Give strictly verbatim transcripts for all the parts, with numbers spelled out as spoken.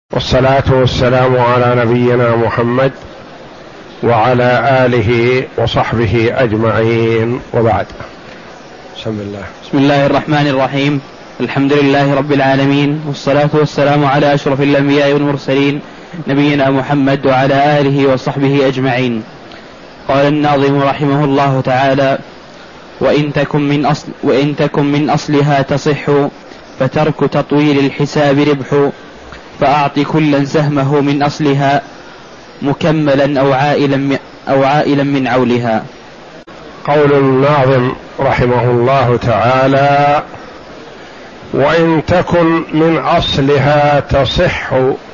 والصلاة والسلام على نبينا محمد وعلى آله وصحبه أجمعين، وبعد. بسم الله بسم الله الرحمن الرحيم. الحمد لله رب العالمين، والصلاة والسلام على أشرف الأنبياء والمرسلين نبينا محمد وعلى آله وصحبه أجمعين. قال الناظم رحمه الله تعالى: وإن تكن من أصل وإن تكن من أصلها تصح، فترك تطويل الحساب ربح، فأعط كلا سهمه من أصلها، مكملا أو عائلا أو عائلا من عولها. قول الناظم رحمه الله تعالى: وإن تكن من أصلها تصح،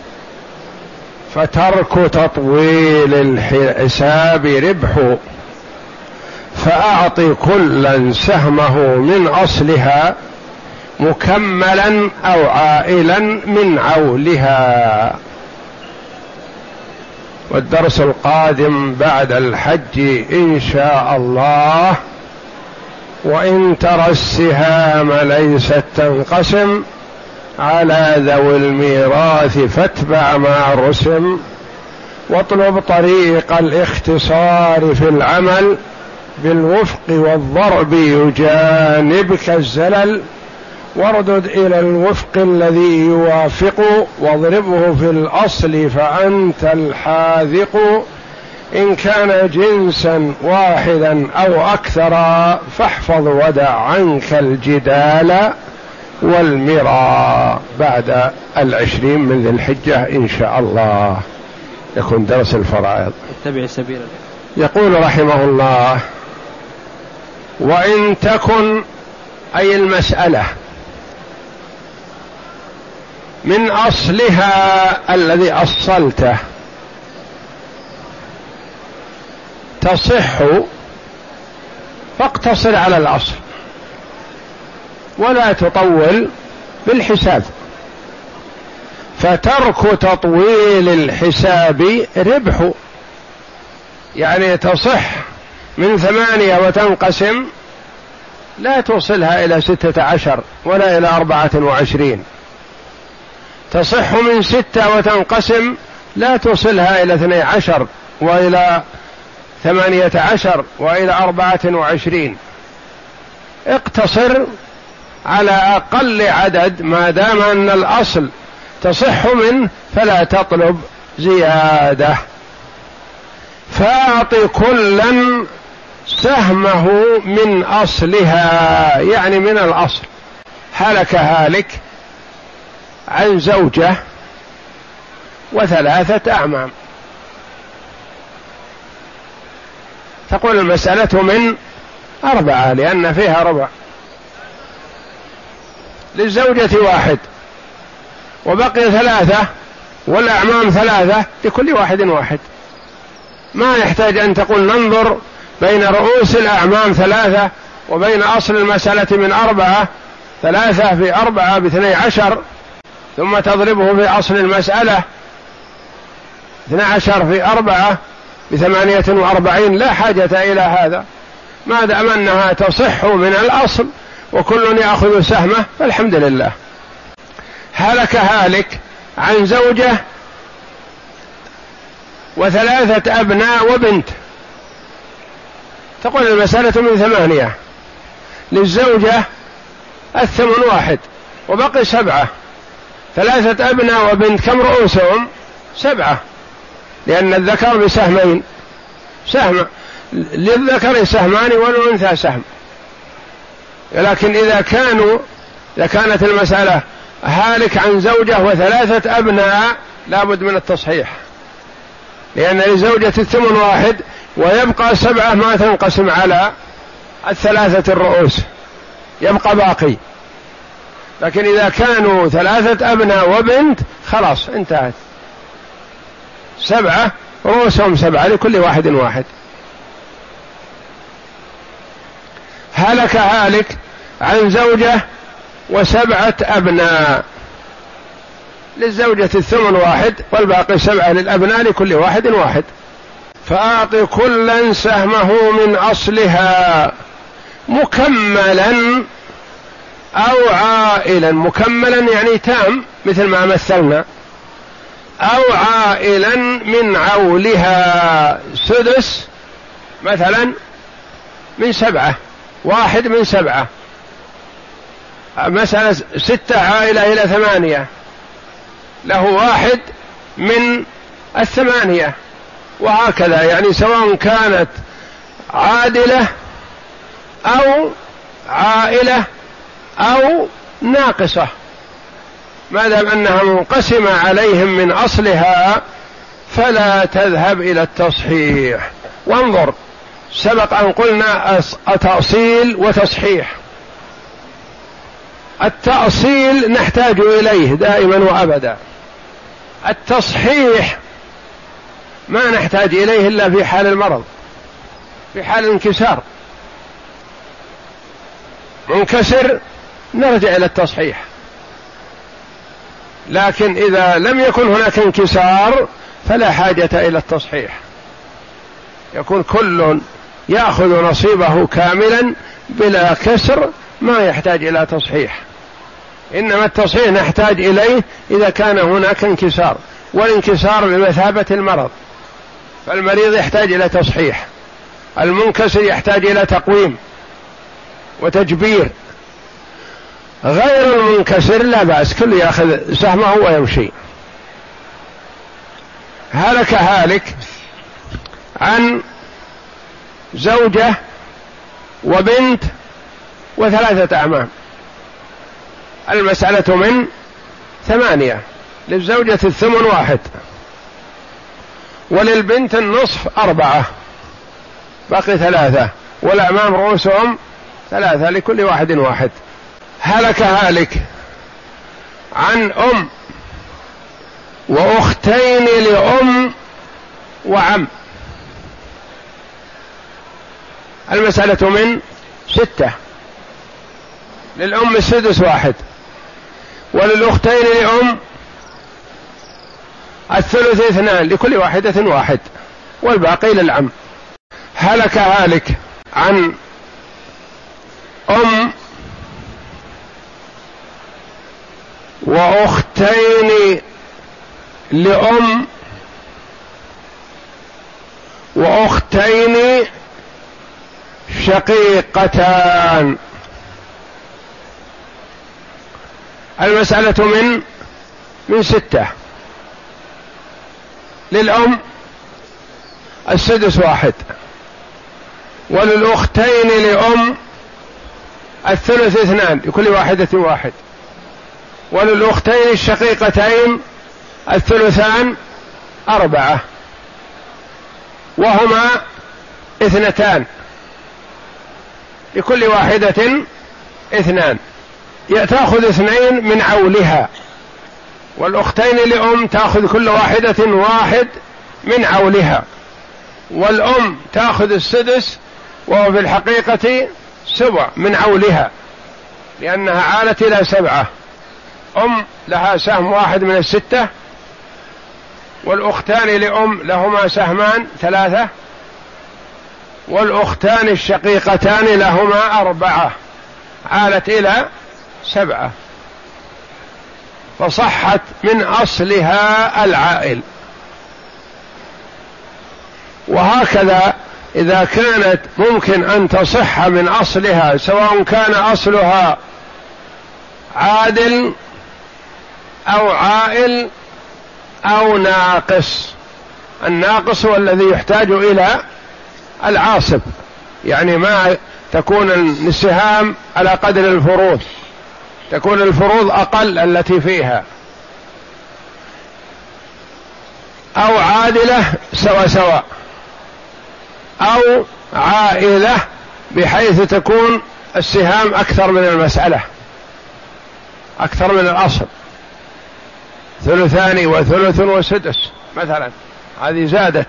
فترك تطويل الحساب ربح، فأعط كلا سهمه من أصلها، مكملا أو عائلا من عولها. والدرس القادم بعد الحج إن شاء الله: وإن ترى السهام ليست تنقسم، على ذوي الميراث فاتبع ما رسم، واطلب طريق الاختصار في العمل، بالوفق والضرب يجانبك الزلل، واردد إلى الوفق الذي يوافق، واضربه في الأصل فأنت الحاذق، إن كان جنسا واحدا أو أكثر، فاحفظ ودع عنك الجدال والمراء. بعد العشرين من ذي الحجة إن شاء الله يكون درس الفرائض. اتبع سبيل. يقول رحمه الله: وإن تكن، أي المسألة، من أصلها الذي أصلته تصح، فاقتصر على الأصل ولا تطول بالحساب. فترك تطويل الحساب ربح، يعني تصح من ثمانية وتنقسم، لا توصلها إلى ستة عشر ولا إلى أربعة وعشرين. تصح من ستة وتنقسم، لا توصلها إلى اثني عشر وإلى ثمانية عشر وإلى أربعة وعشرين. اقتصر على أقل عدد، ما دام أن الأصل تصح منه فلا تطلب زيادة. فأعط كلا سهمه من أصلها، يعني من الأصل. هلك هالك عن زوجة وثلاثة أعمام، تقول المسألة من أربعة لأن فيها ربع. للزوجة واحد وبقي ثلاثة، والأعمام ثلاثة، لكل واحد واحد. ما يحتاج أن تقول ننظر بين رؤوس الأعمام ثلاثة وبين أصل المسألة من أربعة، ثلاثة في أربعة باثني عشر، ثم تضربه في أصل المسألة اثني عشر في أربعة بثمانية وأربعين. لا حاجة إلى هذا، ما دام أنها تصح من الأصل وكل يأخذ سهمه فالحمد لله. هلك هالك عن زوجة وثلاثة أبناء وبنت، تقول المسألة من ثمانية. للزوجة الثمن واحد وبقي سبعة، ثلاثة أبناء وبنت كم رؤوسهم؟ سبعة، لأن الذكر بسهمين، سهم للذكر سهمان والأنثى سهم. لكن إذا كانوا إذا كانت المسألة هالك عن زوجة وثلاثة أبناء، لابد من التصحيح، لأن لزوجة الثمن واحد ويبقى سبعة ما تنقسم على الثلاثة الرؤوس، يبقى باقي. لكن إذا كانوا ثلاثة أبناء وبنت خلاص انتهت، سبعة رؤوسهم سبعة لكل واحد واحد. هلك هالك عن زوجة وسبعة أبناء، للزوجة الثمن واحد والباقي سبعة للأبناء لكل واحد واحد. فأعط كلا سهمه من أصلها، مكملا أو عائلا. مكملا يعني تام مثل ما مثلنا، أو عائلا من عولها، سدس مثلا من سبعة، واحد من سبعة، مثلا ستة عائلة إلى ثمانية، له واحد من الثمانية، وهكذا. يعني سواء كانت عادلة أو عائلة أو ناقصة، ما دام أنها منقسمة عليهم من أصلها فلا تذهب إلى التصحيح. وانظر، سبق أن قلنا تأصيل وتصحيح. التأصيل نحتاج إليه دائما وأبدا، التصحيح ما نحتاج إليه إلا في حال المرض، في حال الانكسار. منكسر نرجع إلى التصحيح، لكن إذا لم يكن هناك انكسار فلا حاجة إلى التصحيح، يكون كل يأخذ نصيبه كاملا بلا كسر، ما يحتاج إلى تصحيح. إنما التصحيح نحتاج إليه إذا كان هناك انكسار، والانكسار بمثابة المرض، فالمريض يحتاج إلى تصحيح، المنكسر يحتاج إلى تقويم وتجبير. غير المنكسر لا بأس، كل يأخذ سهمه ويمشي. هلك هالك عن زوجة وبنت وثلاثة أعمام، المسألة من ثمانية، للزوجة الثمن واحد، وللبنت النصف أربعة، باقي ثلاثة، والأعمام رؤوسهم ثلاثة، لكل واحد واحد. هلك هالك عن أم وأختين لأم وعم، المسألة من ستة، للأم السدس واحد، وللأختين لأم الثلث اثنان، لكل واحدة واحد، والباقي للعم. هلك هالك عن أم وأختين لأم وأختين شقيقتان، المسألة من من ستة، للأم السدس واحد، وللأختين لأم الثلث اثنان، لكل واحدة واحد، وللأختين الشقيقتين الثلثان أربعة، وهما اثنتان، لكل واحدة اثنان، تأخذ اثنين من عولها، والأختين لأم تأخذ كل واحدة واحد من عولها، والأم تأخذ السدس وهو في الحقيقة سبع من عولها، لأنها عالت إلى سبعة. أم لها سهم واحد من الستة، والأختان لأم لهما سهمان ثلاثة، والأختان الشقيقتان لهما أربعة، عالت إلى سبعة، فصحت من أصلها العائل. وهكذا إذا كانت ممكن أن تصح من أصلها، سواء كان أصلها عادل أو عائل أو ناقص. الناقص هو الذي يحتاج إلى العاصب، يعني ما تكون السهام على قدر الفروض، تكون الفروض أقل التي فيها، أو عادلة سوا سوا، أو عائلة بحيث تكون السهام أكثر من المسألة، أكثر من الأصل، ثلثان وثلث وسدس مثلا، هذه زادت،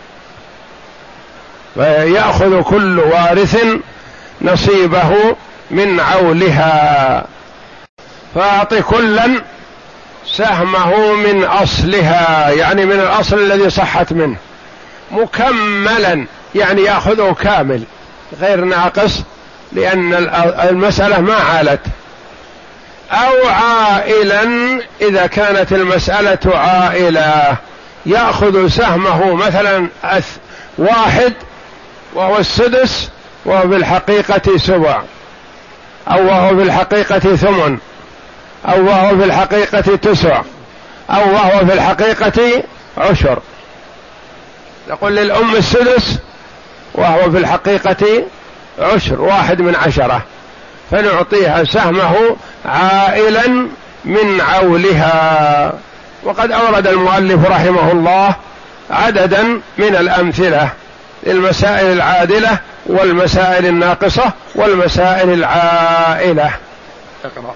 فيأخذ كل وارث نصيبه من عولها. فأعط كلا سهمه من أصلها، يعني من الأصل الذي صحت منه، مكملا، يعني يأخذه كامل غير ناقص، لأن المسألة ما عالت، أو عائلا إذا كانت المسألة عائلة يأخذ سهمه مثلا واحد وهو السدس وهو في الحقيقة سبع، أو وهو في الحقيقة ثمن، أو وهو في الحقيقة تسع، أو وهو في الحقيقة عشر. نقول للأم السدس وهو في الحقيقة عشر، واحد من عشرة، فنعطيها سهمه عائلا من عولها. وقد أورد المؤلف رحمه الله عددا من الأمثلة للمسائل العادلة والمسائل الناقصة والمسائل العائلة. اقرأ.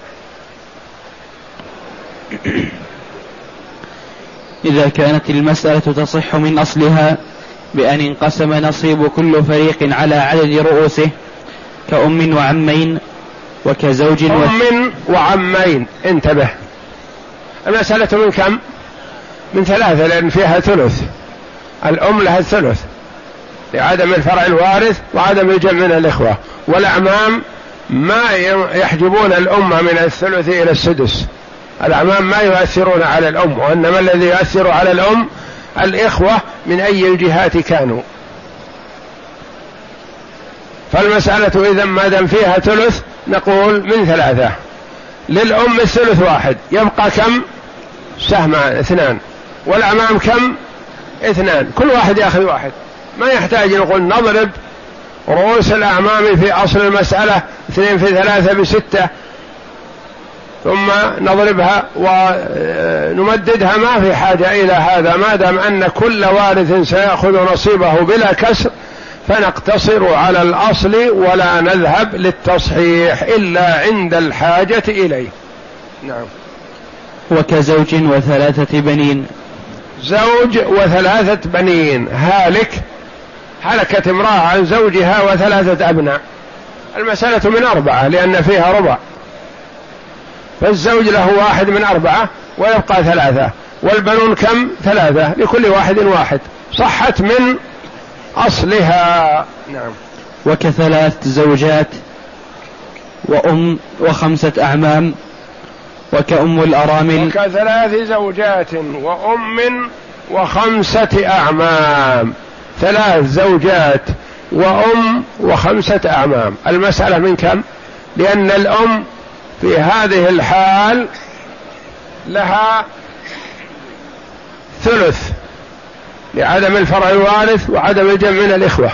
إذا كانت المسألة تصح من أصلها بأن انقسم نصيب كل فريق على عدد رؤوسه كأم وعمين وكزوج أم وعمين. انتبه، المسألة من كم؟ من ثلاثة، لأن فيها ثلث. الأم لها الثلث لعدم الفرع الوارث وعدم الجمع من الإخوة، والأعمام ما يحجبون الأمة من الثلث إلى السدس. الأعمام ما يؤثرون على الأم، وإنما الذي يؤثر على الأم الإخوة من أي الجهات كانوا. فالمسألة إذا ما دام فيها ثلث نقول من ثلاثة. للأم الثلث واحد، يبقى كم؟ سهم اثنان. والأعمام كم؟ اثنان، كل واحد يأخذ واحد. ما يحتاج نقول نضرب رؤوس الأعمام في أصل المسألة اثنين في ثلاثة بستة ثم نضربها ونمددها، ما في حاجة إلى هذا، ما دام أن كل وارث سيأخذ نصيبه بلا كسر فنقتصر على الأصل ولا نذهب للتصحيح إلا عند الحاجة إليه. نعم. وكزوج وثلاثة بنين. زوج وثلاثة بنين، هالك هلكت امرأة عن زوجها وثلاثة أبناء، المسألة من أربعة لأن فيها ربع، فالزوج له واحد من أربعة ويبقى ثلاثة، والبنون كم؟ ثلاثة، لكل واحد واحد، صحت من أصلها. نعم. وكثلاث زوجات وأم وخمسة أعمام وكأم الأرامل. وكثلاث زوجات وأم وخمسة أعمام، ثلاث زوجات وأم وخمسة أعمام. المسألة من كم؟ لأن الأم في هذه الحال لها ثلث لعدم الفرع الوارث وعدم الجمع من الإخوة،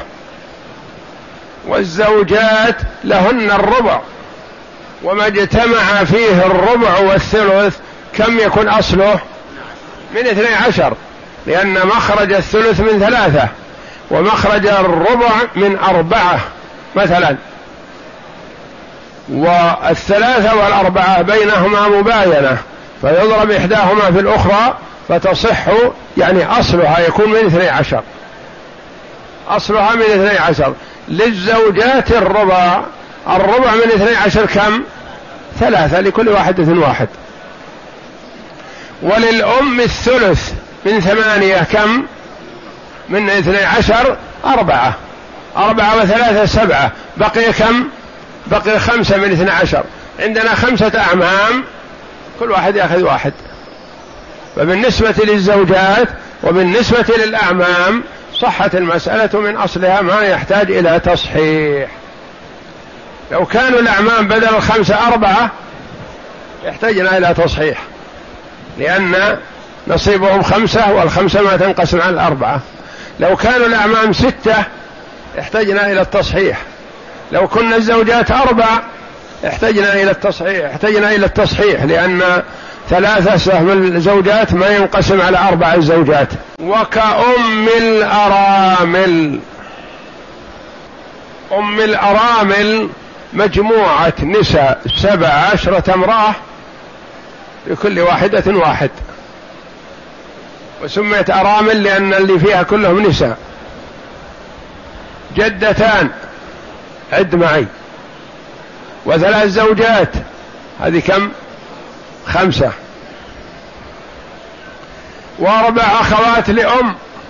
والزوجات لهن الربع، وما اجتمع فيه الربع والثلث كم يكون أصله؟ من اثني عشر، لأن مخرج الثلث من ثلاثة ومخرج الربع من أربعة مثلا، والثلاثة والأربعة بينهما مباينة، فيضرب إحداهما في الأخرى فتصح، يعني أصلها يكون من اثني عشر، أصلها من اثني عشر. للزوجات الربع، الربع من اثني عشر كم؟ ثلاثة، لكل واحدة واحد. وللأم الثلث من ثمانية كم؟ من اثني عشر أربعة، أربعة وثلاثة سبعة، بقي كم؟ بقي خمسة من اثني عشر. عندنا خمسة أعمام، كل واحد يأخذ واحد. فبالنسبة للزوجات وبالنسبة للأعمام صحت المسألة من أصلها، ما يحتاج إلى تصحيح. لو كانوا الأعمام بدل الخمسة أربعة يحتاجنا إلى تصحيح، لأن نصيبهم خمسة والخمسة ما تنقسم على الأربعة. لو كانوا الأعمام ستة احتاجنا إلى التصحيح. لو كنا الزوجات أربع احتاجنا إلى التصحيح احتاجنا إلى التصحيح لأن ثلاثة سهم الزوجات ما ينقسم على أربع الزوجات. وكأم الأرامل، أم الأرامل مجموعة نساء سبع عشرة امرأة لكل واحدة واحد، وسميت أرامل لأن اللي فيها كلهم نساء. جدتان، عد معي، وثلاث زوجات، هذه كم؟ خمسة. وأربع أخوات لأم،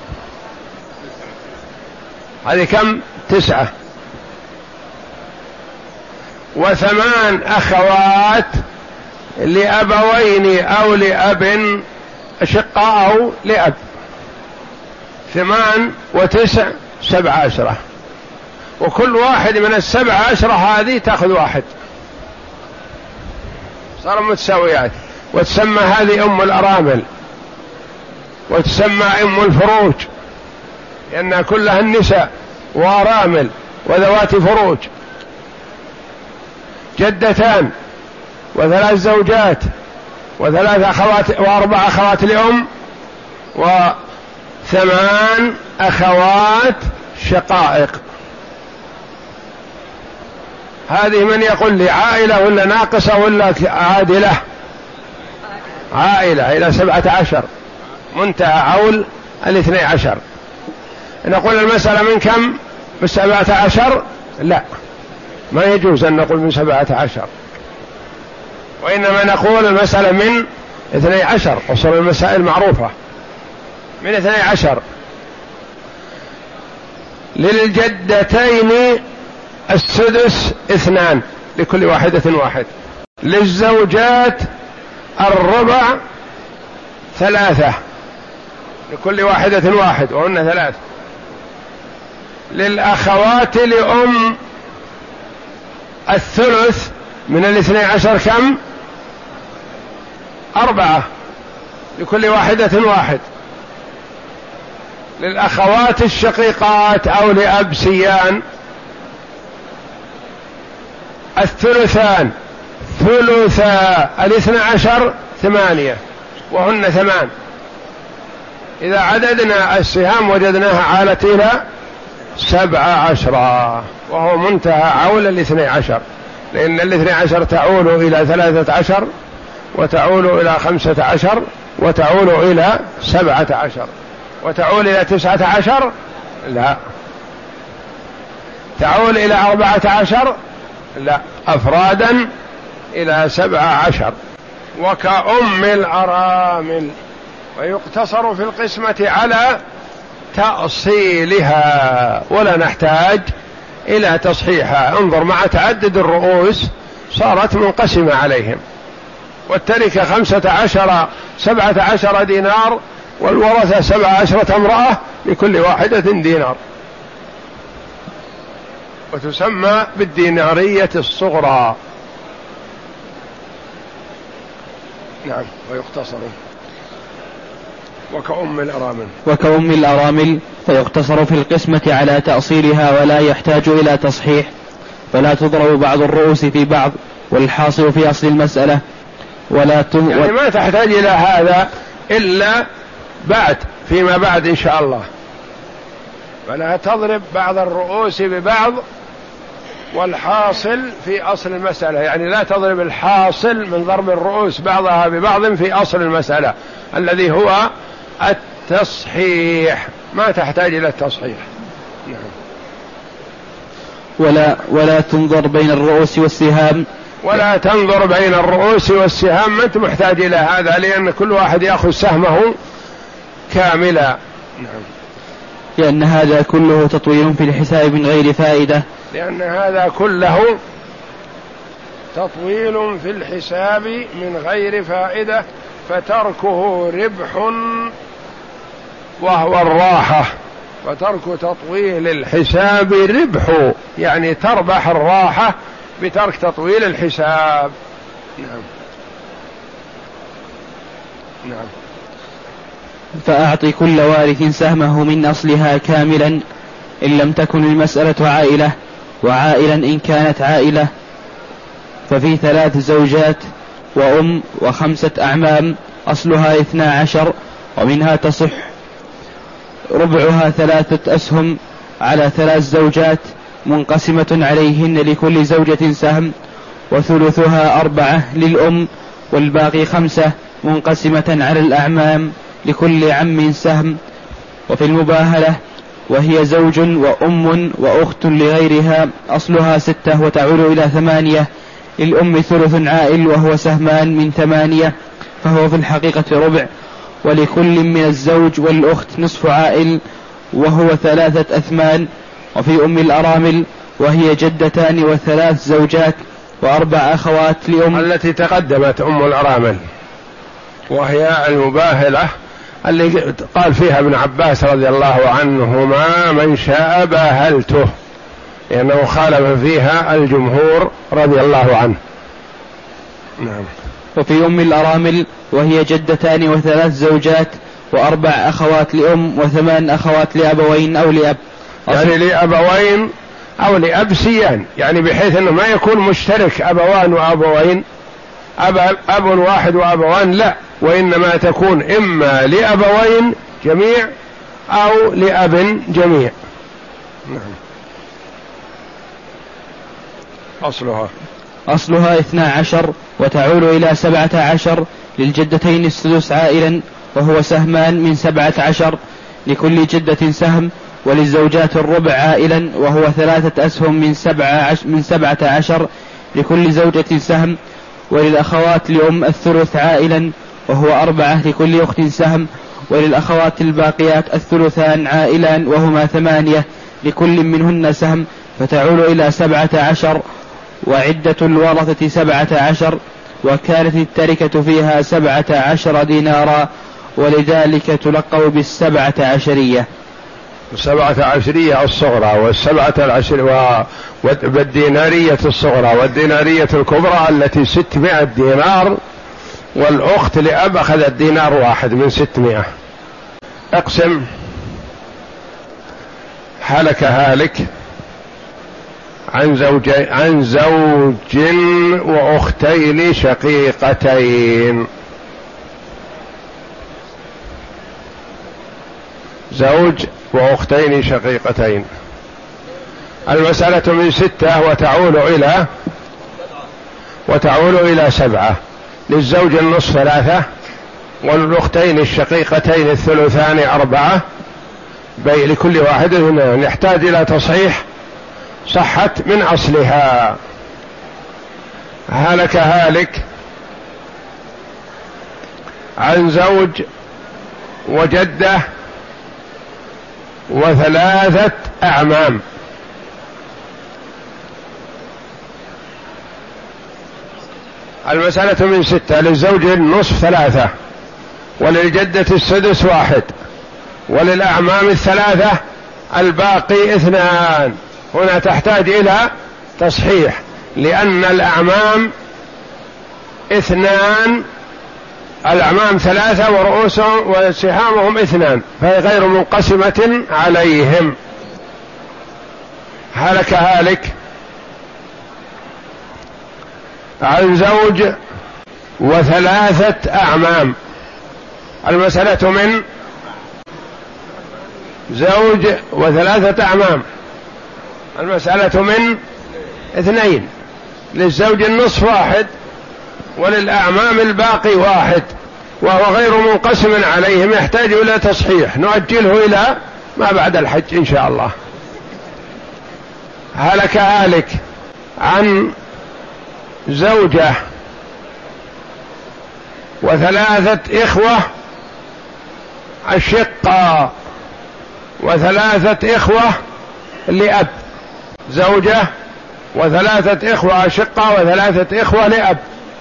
هذه كم؟ تسعة. وثمان أخوات لأبوين أو لأب أشقاء أو لأب، ثمان وتسع سبع عشرة، وكل واحد من السبع عشرة هذه تأخذ واحد، صار متساويات. وتسمى هذه أم الأرامل، وتسمى أم الفروج، لأنها كلها النساء وأرامل وذوات فروج. جدتان وثلاث زوجات وثلاث أخوات وأربع أخوات لأم وثمان أخوات شقائق. هذه من يقول لي عائلة ولا ناقصة ولا عادلة؟ عائلة إلى سبعة عشر، منتهى عول الاثني عشر. نقول المسألة من كم؟ من سبعة عشر؟ لا، ما يجوز أن نقول من سبعة عشر، وإنما نقول المسألة من اثني عشر، أصل المسائل معروفة من اثني عشر. للجدتين السدس اثنان لكل واحدة واحد، للزوجات الربع ثلاثة لكل واحدة واحد وهن ثلاث، للأخوات لأم الثلث من الاثني عشر كم؟ أربعة لكل واحدة واحد، للأخوات الشقيقات أو لأب سيان الثلثان ثلثا الاثنى عشر ثمانية وهن ثمان. إذا عددنا السهام وجدناها عالت إلى سبع عشرة، وهو منتهى عول الاثني عشر، لأن الاثني عشر تعول إلى ثلاثة عشر وتعول إلى خمسة عشر وتعول إلى سبعة عشر وتعول إلى تسعة عشر، لا، تعول إلى أربعة عشر، لا، أفرادا إلى سبعة عشر. وكأم الأرامل، ويقتصر في القسمة على تأصيلها ولا نحتاج إلى تصحيحها. انظر، مع تعدد الرؤوس صارت منقسمة عليهم، والتركة خمسة عشر سبعة عشر دينار، والورثة سبعة عشرة امرأة لكل واحدة دينار، وتسمى بالدينارية الصغرى. نعم. ويقتصر وكأم الأرامل وكأم الأرامل فيقتصر في القسمة على تأصيلها ولا يحتاج إلى تصحيح، فلا تضرب بعض الرؤوس في بعض، والحاصل في أصل المسألة ولا تم يعني ما تحتاج إلى هذا إلا بعد، فيما بعد إن شاء الله. ولا تضرب بعض الرؤوس ببعض، والحاصل في أصل المسألة، يعني لا تضرب الحاصل من ضرب الرؤوس بعضها ببعض في أصل المسألة الذي هو التصحيح، ما تحتاج إلى التصحيح. نعم. ولا ولا تنظر بين الرؤوس والسهام، ولا تنظر بين الرؤوس والسهام، ما أنت محتاج إلى هذا، لأن كل واحد يأخذ سهمه كاملا. نعم. لأن هذا كله تطويل في الحساب من غير فائدة، لأن هذا كله تطويل في الحساب من غير فائدة، فتركه ربح وهو الراحة. فترك تطويل الحساب ربح، يعني تربح الراحة بترك تطويل الحساب. نعم. نعم. فأعطي كل وارث سهمه من أصلها كاملا إن لم تكن المسألة عائلة، وعائلا إن كانت عائلة. ففي ثلاث زوجات وأم وخمسة أعمام أصلها اثنا عشر، ومنها تصح ربعها ثلاثة أسهم على ثلاث زوجات منقسمة عليهن لكل زوجة سهم، وثلثها أربعة للأم، والباقي خمسة منقسمة على الأعمام لكل عم سهم. وفي المباهلة وهي زوج وأم وأخت لغيرها أصلها ستة وتعول إلى ثمانية، للأم ثلث عائل وهو سهمان من ثمانية، فهو في الحقيقة ربع، ولكل من الزوج والأخت نصف عائل وهو ثلاثة أثمان. وفي أم الأرامل وهي جدتان وثلاث زوجات وأربع أخوات لأم. التي تقدمت أم الأرامل، وهي المباهلة اللي قال فيها ابن عباس رضي الله عنهما من شاء باهلته، لأنه خالف فيها الجمهور رضي الله عنه. نعم. وفي أم الأرامل وهي جدتان وثلاث زوجات وأربع أخوات لأم وثمان أخوات لأبوين أو لأب، يعني لأبوين أو لأب سيان، يعني بحيث أنه ما يكون مشترك أبوان وأبوين، أب, أب واحد وأبوان، لا، وإنما تكون إما لأبوين جميع أو لأب جميع. نعم. أصلها أصلها اثنا عشر وتعول إلى سبعة عشر، للجدتين السدس عائلا وهو سهمان من سبعة عشر لكل جدة سهم، وللزوجات الربع عائلا وهو ثلاثة أسهم من سبعة, عش من سبعة عشر لكل زوجة سهم، وللأخوات لأم الثلث عائلا وهو أربعة لكل أخت سهم، وللأخوات الباقيات الثلثان عائلان وهما ثمانية لكل منهن سهم، فتعول إلى سبعة عشر، وعدة الورثة سبعة عشر، وكانت التركة فيها سبعة عشر دينارا، ولذلك تلقب بالسبعة عشرية. السبعة عشرية الصغرى والسبعة العشر والدينارية الصغرى والدينارية الكبرى التي ستمائة دينار، والأخت لأب أخذت دينار واحد من ستمائة. اقسم. هلك هالك عن زوج عن زوج وأختين شقيقتين. زوج وأختين شقيقتين. المسألة من ستة وتعول إلى وتعول إلى سبعة. للزوج النصف ثلاثة، وللأختين الشقيقتين الثلثان أربعة، بي لكل واحد اثنان. يحتاج إلى تصحيح، صحت من أصلها. هلك هالك عن زوج وجدة وثلاثة أعمام. المسألة من ستة. للزوج النصف ثلاثة، وللجدة السدس واحد، وللأعمام الثلاثة، الباقي اثنان. هنا تحتاج إلى تصحيح، لأن الأعمام اثنان، الأعمام ثلاثة ورؤوسهم وسهامهم اثنان، فهي غير منقسمة عليهم. هلك هالك عن زوج وثلاثة أعمام. المسألة من زوج وثلاثة أعمام. المسألة من اثنين. للزوج النصف واحد، وللأعمام الباقي واحد، وهو غير منقسم عليهم، يحتاج إلى تصحيح، نؤجله إلى ما بعد الحج إن شاء الله. هلك هالك عن زوجة وثلاثة إخوة أشقة وثلاثة إخوة لأب. زوجة وثلاثة إخوة أشقة وثلاثة إخوة لأب.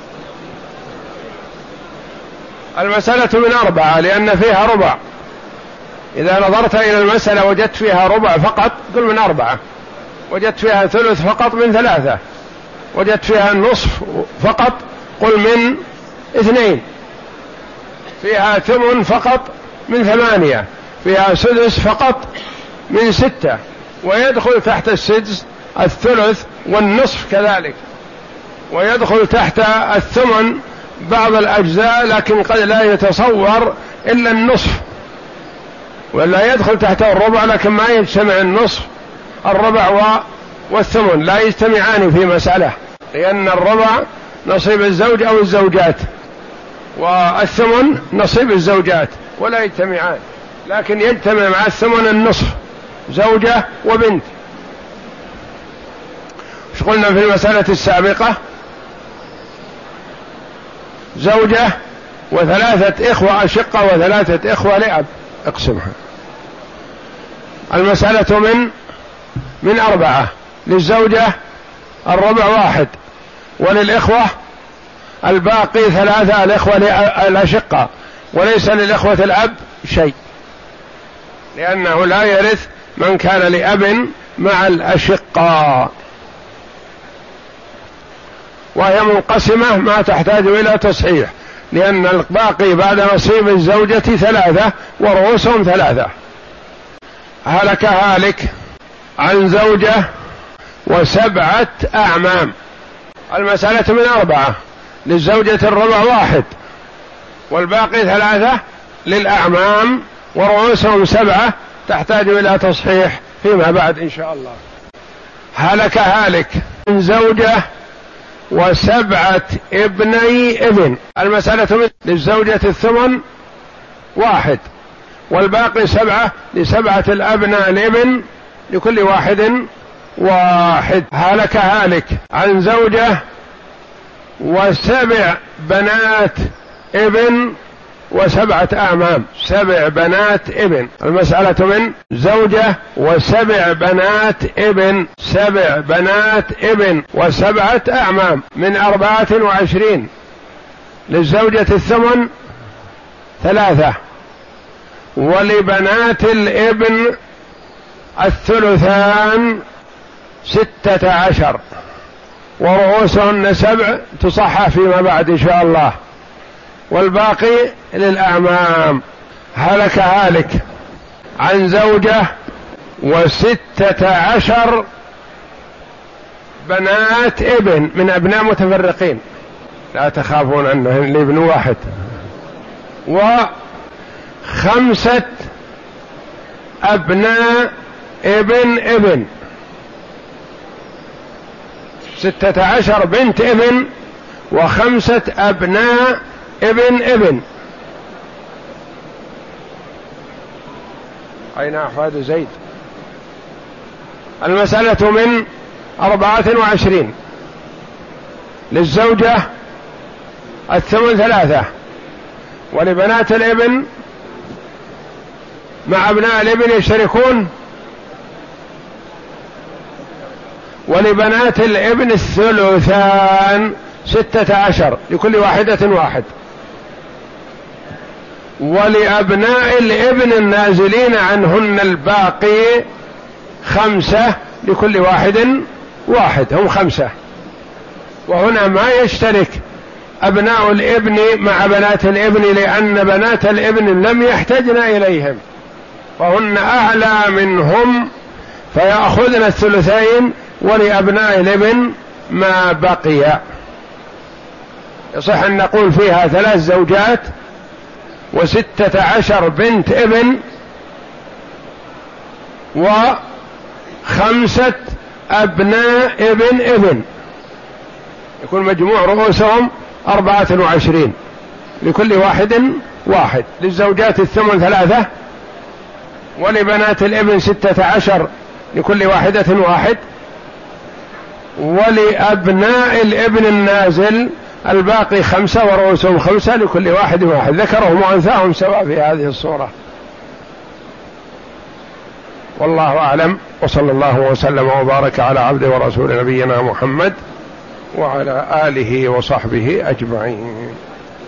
المسألة من أربعة، لأن فيها ربع. إذا نظرت إلى المسألة وجدت فيها ربع فقط قل من أربعة، وجدت فيها ثلث فقط من ثلاثة، وجدت فيها النصف فقط قل من اثنين، فيها ثمن فقط من ثمانية، فيها سدس فقط من ستة، ويدخل تحت السدس الثلث والنصف كذلك، ويدخل تحت الثمن بعض الأجزاء، لكن قد لا يتصور إلا النصف، ولا يدخل تحت الربع، لكن ما يجتمع النصف الربع والثمن لا يجتمعان في مسألة، لأن الربع نصيب الزوج أو الزوجات، والثمن نصيب الزوجات، ولا يجتمعان، لكن يجتمع مع الثمن النصف، زوجة وبنت. ايش قلنا في المسألة السابقة؟ زوجة وثلاثة إخوة أشقة وثلاثة إخوة لأب. اقسمها. المسألة من من أربعة. للزوجة الربع واحد، وللإخوة الباقي ثلاثة، الإخوة الأشقة، وليس للإخوة الأب شيء، لأنه لا يرث من كان لأب مع الأشقة، وهي منقسمة ما تحتاج إلى تصحيح، لأن الباقي بعد نصيب الزوجة ثلاثة ورؤوسهم ثلاثة. هلك هالك عن زوجة وسبعة أعمام. المسألة من أربعة، للزوجة الربع واحد، والباقي ثلاثة للأعمام، ورؤوسهم سبعة، تحتاج إلى تصحيح فيما بعد إن شاء الله. هلك هالك من زوجة وسبعة ابني ابن. المسألة من للزوجة الثمن واحد، والباقي سبعة لسبعة الأبناء الابن، لكل واحد واحد. هلك هالك عن زوجة وسبع بنات ابن وسبعة أعمام. سبع بنات ابن. المسألة من زوجة وسبع بنات ابن، سبع بنات ابن وسبعة أعمام، من أربعة وعشرين. للزوجة الثمن ثلاثة، ولبنات الابن الثلثان ستة عشر، ورؤوسهن سبع، تصحح فيما بعد إن شاء الله، والباقي للأعمام. هلك هالك عن زوجة وستة عشر بنات ابن من أبناء متفرقين، لا تخافون أنه لابن واحد، وخمسة أبناء ابن ابن. ستة عشر بنت ابن وخمسة أبناء ابن ابن. أين أحفاد زيد؟ المسألة من أربعة وعشرين. للزوجة الثمن ثلاثة، ولبنات الابن مع أبناء الابن يشتركون، ولبنات الابن الثلثان ستة عشر، لكل واحدة واحد. ولأبناء الابن النازلين عنهن الباقي خمسة، لكل واحد واحد، هم خمسة. وهنا ما يشترك أبناء الابن مع بنات الابن، لأن بنات الابن لم يحتجن إليهم، فهن أعلى منهم فيأخذن الثلثين، ولأبناء الابن ما بقي. يصح أن نقول فيها ثلاث زوجات وستة عشر بنت ابن وخمسة أبناء ابن ابن، يكون مجموع رؤوسهم أربعة وعشرين، لكل واحد واحد. للزوجات الثمن ثلاثة، ولبنات الابن ستة عشر، لكل واحدة واحد. ولأبناء الابن النازل الباقي خمسة، ورؤوسهم خمسة، لكل واحد واحد. ذكرهم وأنثاهم سواء في هذه الصورة. والله أعلم، وصلى الله وسلم وبارك على عبد ورسول نبينا محمد وعلى آله وصحبه أجمعين.